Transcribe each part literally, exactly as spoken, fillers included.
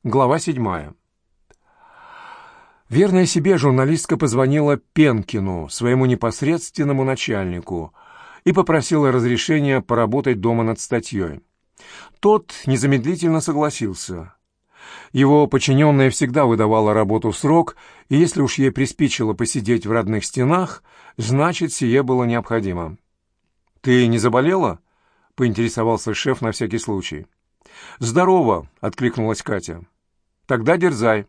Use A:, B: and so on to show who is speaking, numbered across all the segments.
A: Глава седьмая. Верная себе журналистка позвонила Пенкину, своему непосредственному начальнику, и попросила разрешения поработать дома над статьей. Тот незамедлительно согласился. Его подчиненная всегда выдавала работу в срок, и если уж ей приспичило посидеть в родных стенах, значит, сие было необходимо. «Ты не заболела?» — поинтересовался шеф на всякий случай. «Здорово!» — откликнулась Катя. «Тогда дерзай».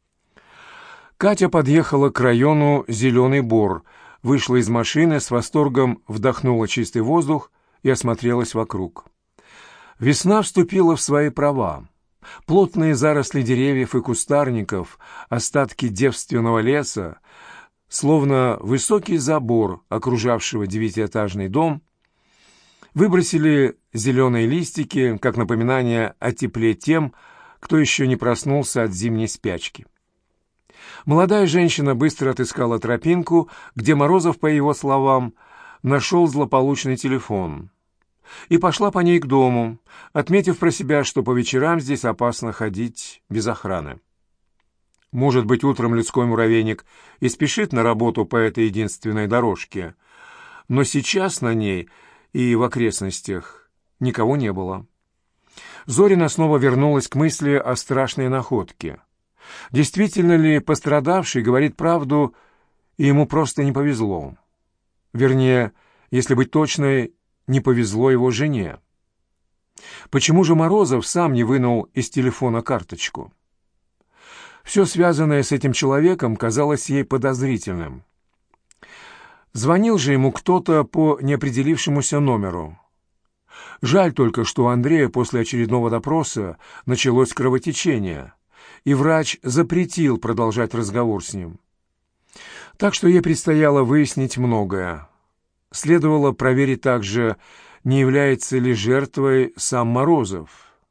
A: Катя подъехала к району Зеленый Бор, вышла из машины, с восторгом вдохнула чистый воздух и осмотрелась вокруг. Весна вступила в свои права. Плотные заросли деревьев и кустарников, остатки девственного леса, словно высокий забор, окружавшего девятиэтажный дом, выбросили зеленые листики, как напоминание о тепле тем, кто еще не проснулся от зимней спячки. Молодая женщина быстро отыскала тропинку, где Морозов, по его словам, нашел злополучный телефон, и пошла по ней к дому, отметив про себя, что по вечерам здесь опасно ходить без охраны. Может быть, утром людской муравейник и спешит на работу по этой единственной дорожке, но сейчас на ней и в окрестностях никого не было. Зорина снова вернулась к мысли о страшной находке. Действительно ли пострадавший говорит правду, и ему просто не повезло? Вернее, если быть точной, не повезло его жене. Почему же Морозов сам не вынул из телефона карточку? Все связанное с этим человеком казалось ей подозрительным. Звонил же ему кто-то по неопределившемуся номеру. Жаль только, что у Андрея после очередного допроса началось кровотечение, и врач запретил продолжать разговор с ним. Так что ей предстояло выяснить многое. Следовало проверить также, не является ли жертвой сам Морозов.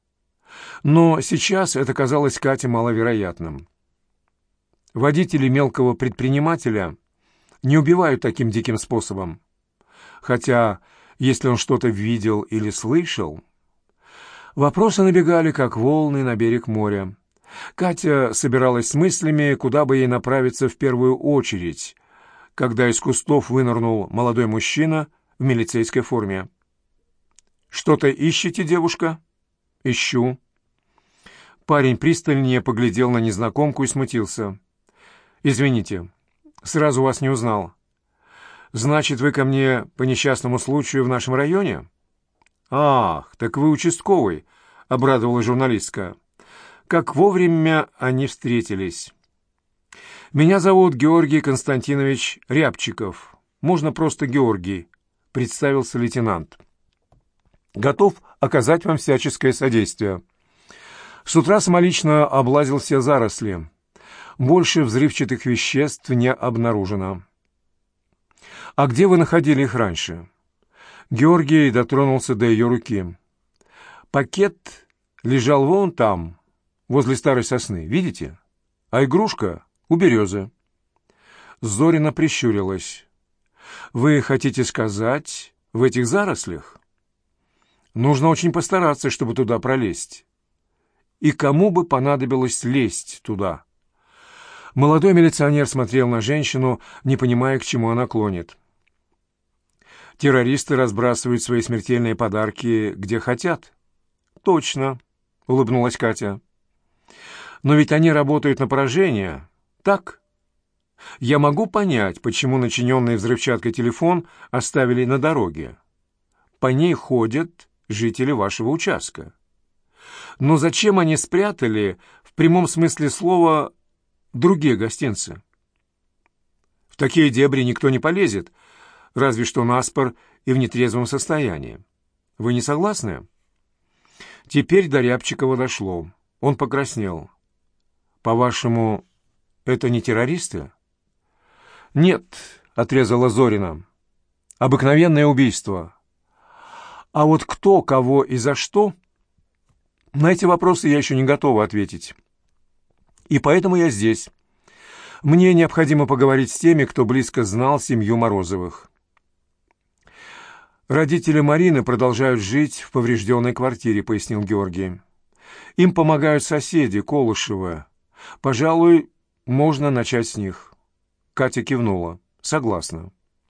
A: Но сейчас это казалось Кате маловероятным. Водители мелкого предпринимателя не убивают таким диким способом. Хотя, если он что-то видел или слышал... Вопросы набегали, как волны на берег моря. Катя собиралась с мыслями, куда бы ей направиться в первую очередь, когда из кустов вынырнул молодой мужчина в милицейской форме. «Что-то ищете, девушка?» «Ищу». Парень пристальнее поглядел на незнакомку и смутился. «Извините, сразу вас не узнал. Значит, вы ко мне по несчастному случаю в нашем районе?» «Ах, так вы участковый», — обрадовалась журналистка. Как вовремя они встретились. «Меня зовут Георгий Константинович Рябчиков. Можно просто Георгий», — представился лейтенант. «Готов оказать вам всяческое содействие. С утра самолично облазил все заросли. Больше взрывчатых веществ не обнаружено». «А где вы находили их раньше?» Георгий дотронулся до ее руки. «Пакет лежал вон там, возле старой сосны, видите? А игрушка у березы». Зорина прищурилась. «Вы хотите сказать, в этих зарослях? Нужно очень постараться, чтобы туда пролезть. И кому бы понадобилось лезть туда?» Молодой милиционер смотрел на женщину, не понимая, к чему она клонит. «Террористы разбрасывают свои смертельные подарки где хотят». «Точно», — улыбнулась Катя. «Но ведь они работают на поражение, так? Я могу понять, почему начиненный взрывчаткой телефон оставили на дороге. По ней ходят жители вашего участка. Но зачем они спрятали, в прямом смысле слова, другие гостинцы? В такие дебри никто не полезет, разве что наспор и в нетрезвом состоянии. Вы не согласны?» Теперь до Рябчикова дошло. Он покраснел. «По-вашему, это не террористы?» «Нет», — отрезала Зорина. «Обыкновенное убийство. А вот кто, кого и за что, на эти вопросы я еще не готова ответить. И поэтому я здесь. Мне необходимо поговорить с теми, кто близко знал семью Морозовых». «Родители Марины продолжают жить в поврежденной квартире», — пояснил Георгий. Им помогают соседи, Колышевы. Пожалуй, можно начать с них». Катя кивнула. «Согласна».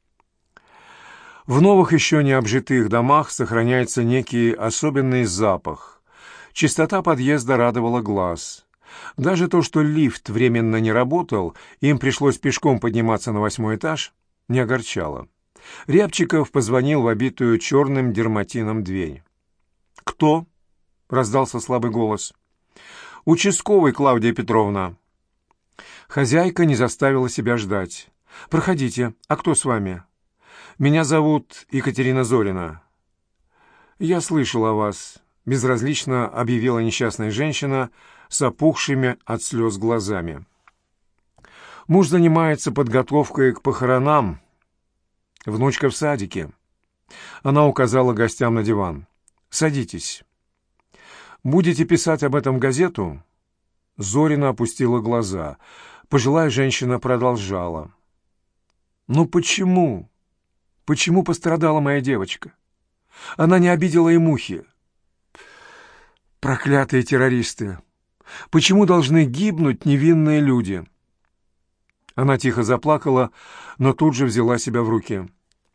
A: В новых еще не обжитых домах сохраняется некий особенный запах. Чистота подъезда радовала глаз. Даже то, что лифт временно не работал, им пришлось пешком подниматься на восьмой этаж, не огорчало. Рябчиков позвонил в обитую черным дерматином дверь. «Кто?» — раздался слабый голос. «Участковый, Клавдия Петровна». Хозяйка не заставила себя ждать. «Проходите. А кто с вами?» «Меня зовут Екатерина Зорина». «Я слышала о вас», — безразлично объявила несчастная женщина с опухшими от слез глазами. «Муж занимается подготовкой к похоронам. Внучка в садике». Она указала гостям на диван. «Садитесь. Будете писать об этом в газету?» Зорина опустила глаза. Пожилая женщина продолжала. «Ну почему? Почему пострадала моя девочка? Она не обидела и мухи. Проклятые террористы! Почему должны гибнуть невинные люди?» Она тихо заплакала, но тут же взяла себя в руки.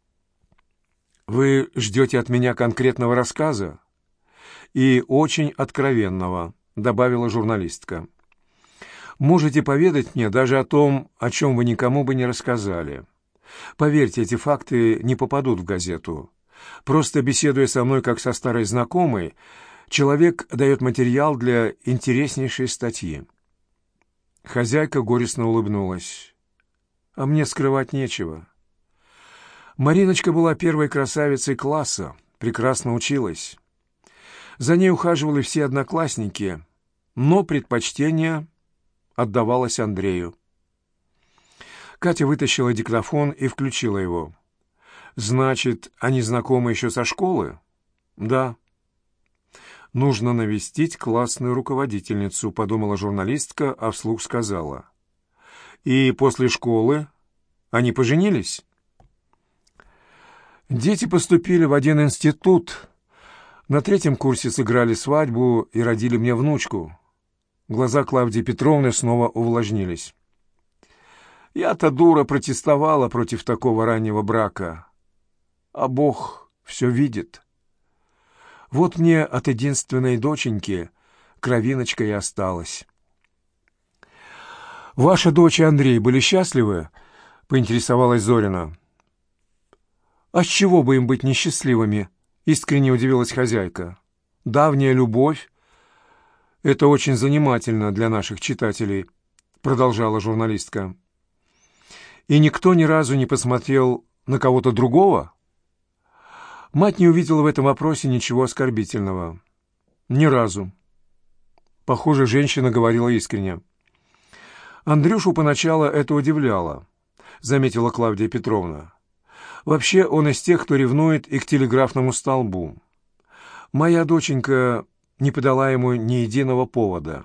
A: «Вы ждете от меня конкретного рассказа? И очень откровенного», — добавила журналистка. «Можете поведать мне даже о том, о чем вы никому бы не рассказали. Поверьте, эти факты не попадут в газету. Просто беседуя со мной как со старой знакомой, человек дает материал для интереснейшей статьи». Хозяйка горестно улыбнулась. «А мне скрывать нечего. Мариночка была первой красавицей класса, прекрасно училась. За ней ухаживали все одноклассники, но предпочтение отдавалось Андрею». Катя вытащила диктофон и включила его. «Значит, они знакомы еще со школы?» «Да». «Нужно навестить классную руководительницу», — подумала журналистка, а вслух сказала. «И после школы они поженились?» «Дети поступили в один институт. На третьем курсе сыграли свадьбу и родили мне внучку». Глаза Клавдии Петровны снова увлажнились. «Я-то, дура, протестовала против такого раннего брака. А Бог все видит. Вот мне от единственной доченьки кровиночка и осталась». «Ваша дочь и Андрей были счастливы?» — поинтересовалась Зорина. «А с чего бы им быть несчастливыми?» — искренне удивилась хозяйка. «Давняя любовь — это очень занимательно для наших читателей», — продолжала журналистка. «И никто ни разу не посмотрел на кого-то другого?» Мать не увидела в этом вопросе ничего оскорбительного. «Ни разу». Похоже, женщина говорила искренне. «Андрюшу поначалу это удивляло», — заметила Клавдия Петровна. «Вообще он из тех, кто ревнует и к телеграфному столбу. Моя доченька не подала ему ни единого повода».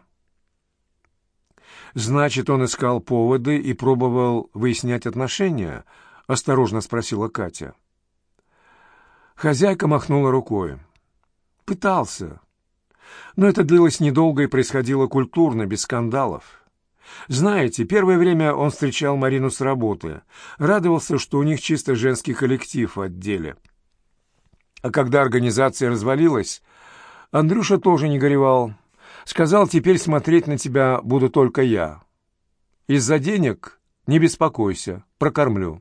A: «Значит, он искал поводы и пробовал выяснять отношения?» — осторожно спросила Катя. Хозяйка махнула рукой. «Пытался. Но это длилось недолго и происходило культурно, без скандалов. Знаете, первое время он встречал Марину с работы, радовался, что у них чисто женский коллектив в отделе. А когда организация развалилась, Андрюша тоже не горевал. Сказал, теперь смотреть на тебя буду только я. Из-за денег не беспокойся, прокормлю».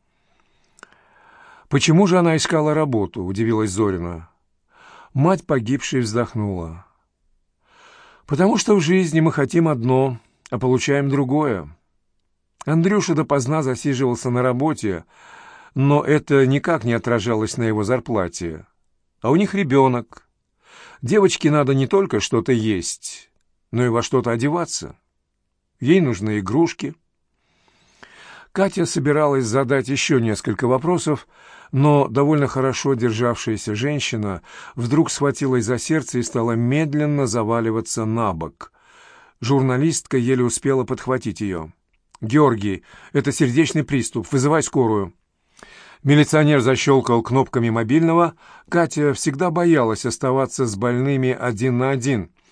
A: «Почему же она искала работу?» — удивилась Зорина. Мать погибшей вздохнула. «Потому что в жизни мы хотим одно, а получаем другое. Андрюша допоздна засиживался на работе, но это никак не отражалось на его зарплате. А у них ребенок. Девочке надо не только что-то есть, но и во что-то одеваться. Ей нужны игрушки». Катя собиралась задать еще несколько вопросов, но довольно хорошо державшаяся женщина вдруг схватилась за сердце и стала медленно заваливаться на бок. Журналистка еле успела подхватить ее. «Георгий, это сердечный приступ, вызывай скорую». Милиционер защелкал кнопками мобильного. Катя всегда боялась оставаться с больными один на один.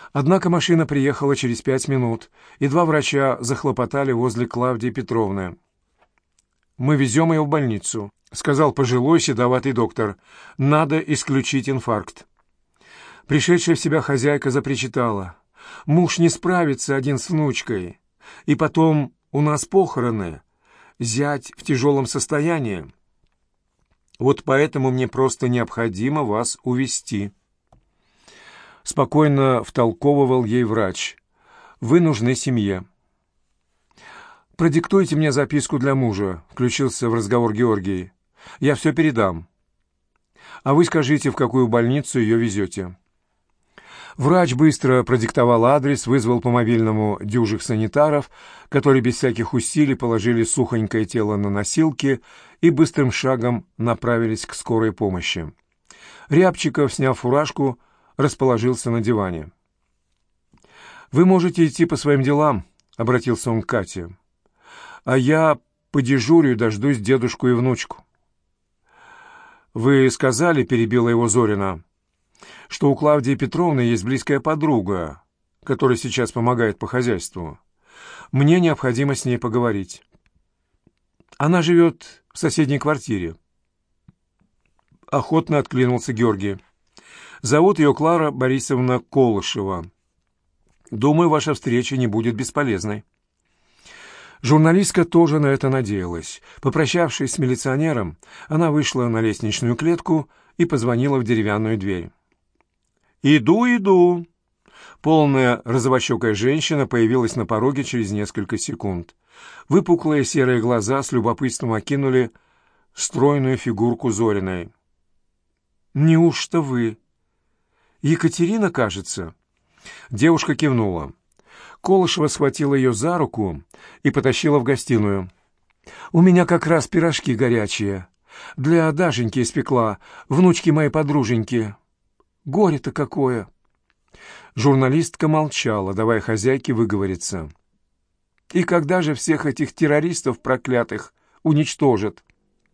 A: Однако машина приехала через пять минут, и два врача захлопотали возле Клавдии Петровны. «Мы везем ее в больницу», — сказал пожилой седоватый доктор. «Надо исключить инфаркт». Пришедшая в себя хозяйка запричитала. «Муж не справится один с внучкой. И потом у нас похороны. Зять в тяжелом состоянии. Вот поэтому мне просто необходимо вас увезти». Спокойно втолковывал ей врач. «Вы нужны семье». «Продиктуйте мне записку для мужа», — включился в разговор Георгий. «Я все передам. А вы скажите, в какую больницу ее везете». Врач быстро продиктовал адрес, вызвал по мобильному дюжих санитаров, которые без всяких усилий положили сухонькое тело на носилки и быстрым шагом направились к скорой помощи. Рябчиков, сняв фуражку, расположился на диване. «Вы можете идти по своим делам», — обратился он к Кате. «А я подежурю и дождусь дедушку и внучку». «Вы сказали, — перебила его Зорина, — что у Клавдии Петровны есть близкая подруга, которая сейчас помогает по хозяйству. Мне необходимо с ней поговорить. Она живет в соседней квартире». Охотно откликнулся Георгий. «Зовут ее Клара Борисовна Колышева. Думаю, ваша встреча не будет бесполезной». Журналистка тоже на это надеялась. Попрощавшись с милиционером, она вышла на лестничную клетку и позвонила в деревянную дверь. «Иду, иду!» Полная розовощекая женщина появилась на пороге через несколько секунд. Выпуклые серые глаза с любопытством окинули стройную фигурку Зориной. «Неужто вы? Екатерина, кажется?» Девушка кивнула. Колышева схватила ее за руку и потащила в гостиную. «У меня как раз пирожки горячие. Для Дашеньки испекла, внучки моей подруженьки. Горе-то какое!» Журналистка молчала, давая хозяйке выговориться. «И когда же всех этих террористов проклятых уничтожат?»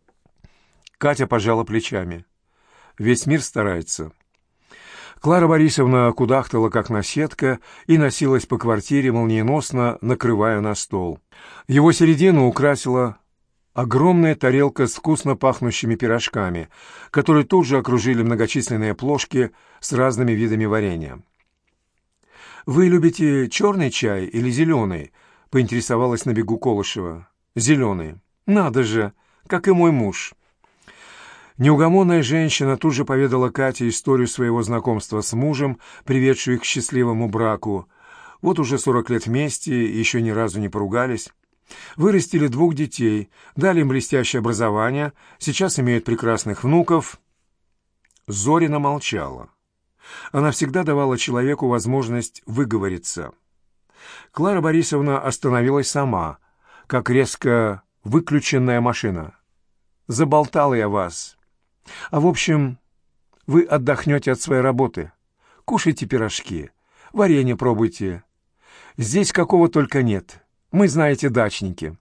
A: Катя пожала плечами. «Весь мир старается». Клара Борисовна кудахтала, как наседка, и носилась по квартире, молниеносно накрывая на стол. Его середину украсила огромная тарелка с вкусно пахнущими пирожками, которые тут же окружили многочисленные плошки с разными видами варенья. «Вы любите черный чай или зеленый?» — поинтересовалась на бегу Колышева. «Зеленый. Надо же, как и мой муж». Неугомонная женщина тут же поведала Кате историю своего знакомства с мужем, приведшую их к счастливому браку. Вот уже сорок лет вместе, и еще ни разу не поругались. Вырастили двух детей, дали им блестящее образование, сейчас имеют прекрасных внуков. Зорина молчала. Она всегда давала человеку возможность выговориться. Клара Борисовна остановилась сама, как резко выключенная машина. «Заболтала я вас. А в общем, вы отдохнете от своей работы. Кушайте пирожки, варенье пробуйте. Здесь какого только нет. Мы, знаете, дачники».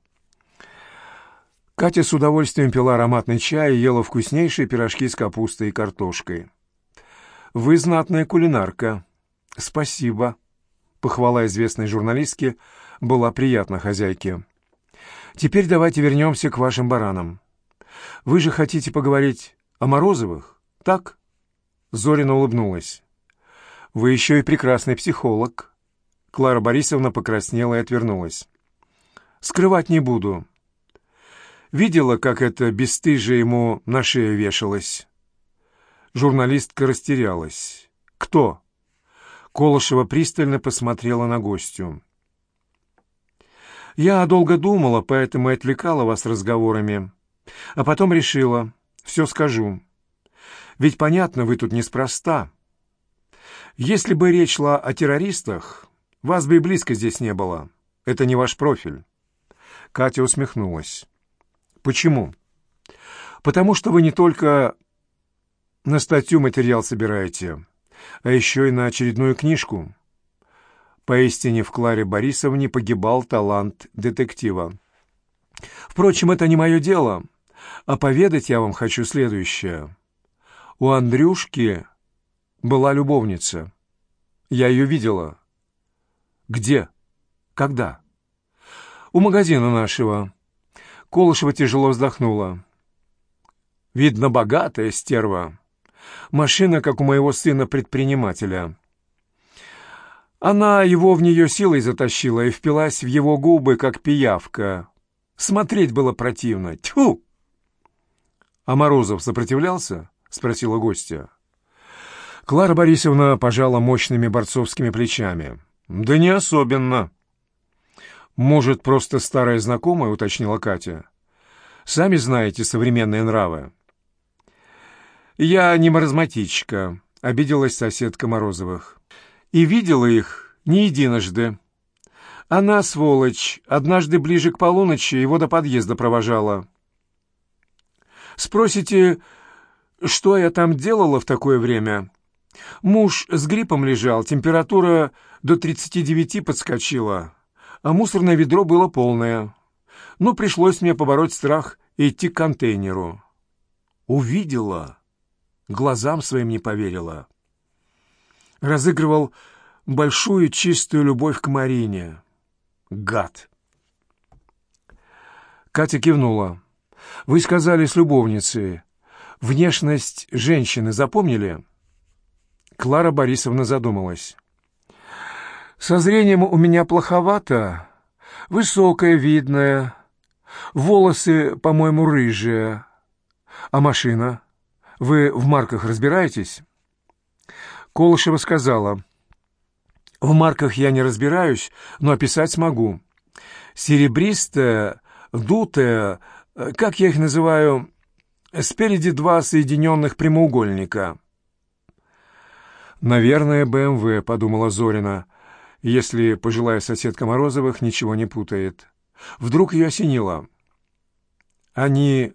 A: Катя с удовольствием пила ароматный чай и ела вкуснейшие пирожки с капустой и картошкой. «Вы знатная кулинарка». «Спасибо». Похвала известной журналистки была приятна хозяйке. «Теперь давайте вернемся к вашим баранам. Вы же хотите поговорить о Морозовых, так?» Зорина улыбнулась. «Вы еще и прекрасный психолог». Клара Борисовна покраснела и отвернулась. «Скрывать не буду. Видела, как это бесстыжие ему на шею вешалось?» Журналистка растерялась. «Кто?» Колышева пристально посмотрела на гостью. «Я долго думала, поэтому и отвлекала вас разговорами. А потом решила, все скажу. Ведь, понятно, вы тут неспроста. Если бы речь шла о террористах, вас бы и близко здесь не было. Это не ваш профиль». Катя усмехнулась. «Почему?» «Потому что вы не только на статью материал собираете, а еще и на очередную книжку». Поистине в Кларе Борисовне погибал талант детектива. «Впрочем, это не мое дело. А поведать я вам хочу следующее. У Андрюшки была любовница». Я ее видела. Где? Когда? У магазина нашего. Колышева тяжело вздохнула. Видно, богатая стерва. Машина, как у моего сына-предпринимателя. Она его в нее силой затащила и впилась в его губы, как пиявка. Смотреть было противно. Тьфу! — А Морозов сопротивлялся? — спросила гостья. Клара Борисовна пожала мощными борцовскими плечами. — Да не особенно. — Может, просто старая знакомая, — уточнила Катя. — Сами знаете современные нравы. — Я не маразматичка, — обиделась соседка Морозовых. — И видела их не единожды. Она, сволочь, однажды ближе к полуночи его до подъезда провожала. Спросите, что я там делала в такое время? Муж с гриппом лежал, температура до тридцати девяти подскочила, а мусорное ведро было полное. Ну, пришлось мне побороть страх и идти к контейнеру. Увидела, глазам своим не поверила. Разыгрывал большую чистую любовь к Марине. Гад! Катя кивнула. «Вы сказали с любовницей. Внешность женщины запомнили?» Клара Борисовна задумалась. «Со зрением у меня плоховато. Высокая, видная. Волосы, по-моему, рыжие. А машина? Вы в марках разбираетесь?» Колышева сказала. «В марках я не разбираюсь, но описать смогу. Серебристая, дутая, как я их называю, спереди два соединенных прямоугольника». «Наверное, бэ эм вэ», — подумала Зорина, если пожилая соседка Морозовых ничего не путает. Вдруг ее осенило. «Они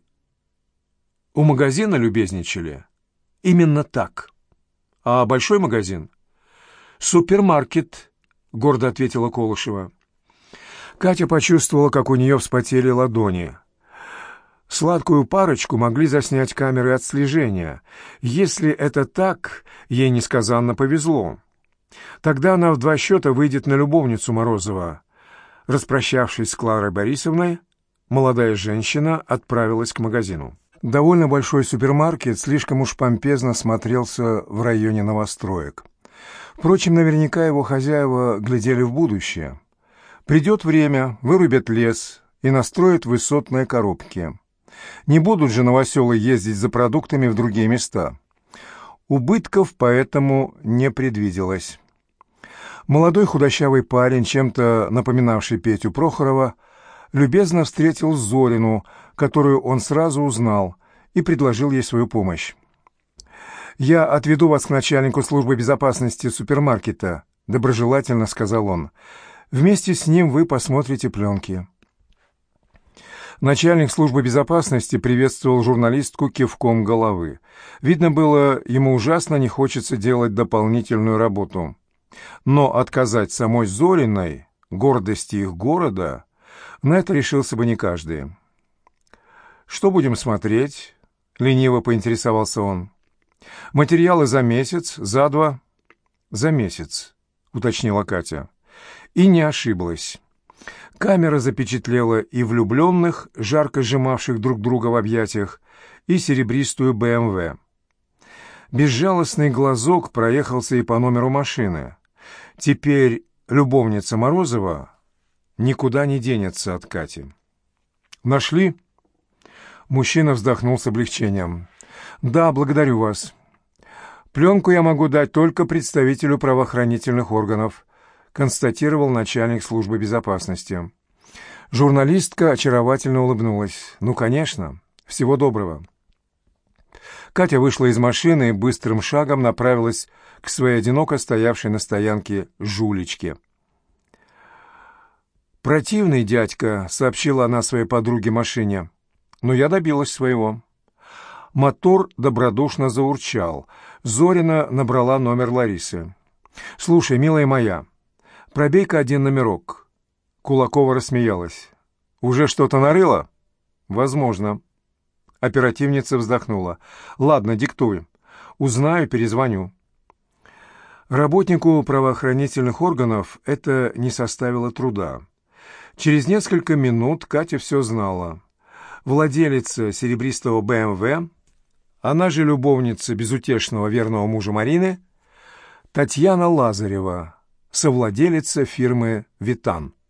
A: у магазина любезничали?» «Именно так. А большой магазин?» «Супермаркет», — гордо ответила Колышева. Катя почувствовала, как у нее вспотели ладони. Сладкую парочку могли заснять камеры отслежения. Если это так, ей несказанно повезло. Тогда она в два счета выйдет на любовницу Морозова. Распрощавшись с Кларой Борисовной, молодая женщина отправилась к магазину. Довольно большой супермаркет слишком уж помпезно смотрелся в районе новостроек. Впрочем, наверняка его хозяева глядели в будущее. Придет время, вырубят лес и настроят высотные коробки. Не будут же новоселы ездить за продуктами в другие места. Убытков поэтому не предвиделось. Молодой худощавый парень, чем-то напоминавший Петю Прохорова, любезно встретил Зорину, которую он сразу узнал, и предложил ей свою помощь. «Я отведу вас к начальнику службы безопасности супермаркета», — доброжелательно сказал он. «Вместе с ним вы посмотрите пленки». Начальник службы безопасности приветствовал журналистку кивком головы. Видно было, ему ужасно не хочется делать дополнительную работу. Но отказать самой Зориной, гордости их города, на это решился бы не каждый. «Что будем смотреть?» — лениво поинтересовался он. «Материалы за месяц, за два?» «За месяц», — уточнила Катя. И не ошиблась. Камера запечатлела и влюбленных, жарко сжимавших друг друга в объятиях, и серебристую бэ эм вэ. Безжалостный глазок проехался и по номеру машины. Теперь любовница Морозова никуда не денется от Кати. «Нашли?» Мужчина вздохнул с облегчением. «Да, благодарю вас. Пленку я могу дать только представителю правоохранительных органов», констатировал начальник службы безопасности. Журналистка очаровательно улыбнулась. «Ну, конечно. Всего доброго». Катя вышла из машины и быстрым шагом направилась к своей одиноко стоявшей на стоянке жулечке. «Противный дядька», — сообщила она своей подруге машине. «Но я добилась своего». Мотор добродушно заурчал. Зорина набрала номер Ларисы. «Слушай, милая моя, пробей-ка один номерок». Кулакова рассмеялась. «Уже что-то нарыла?» «Возможно». Оперативница вздохнула. «Ладно, диктуй. Узнаю, перезвоню». Работнику правоохранительных органов это не составило труда. Через несколько минут Катя все знала. Владелица серебристого бэ эм вэ, она же любовница безутешного верного мужа Марины, Татьяна Лазарева, совладелица фирмы «Витан».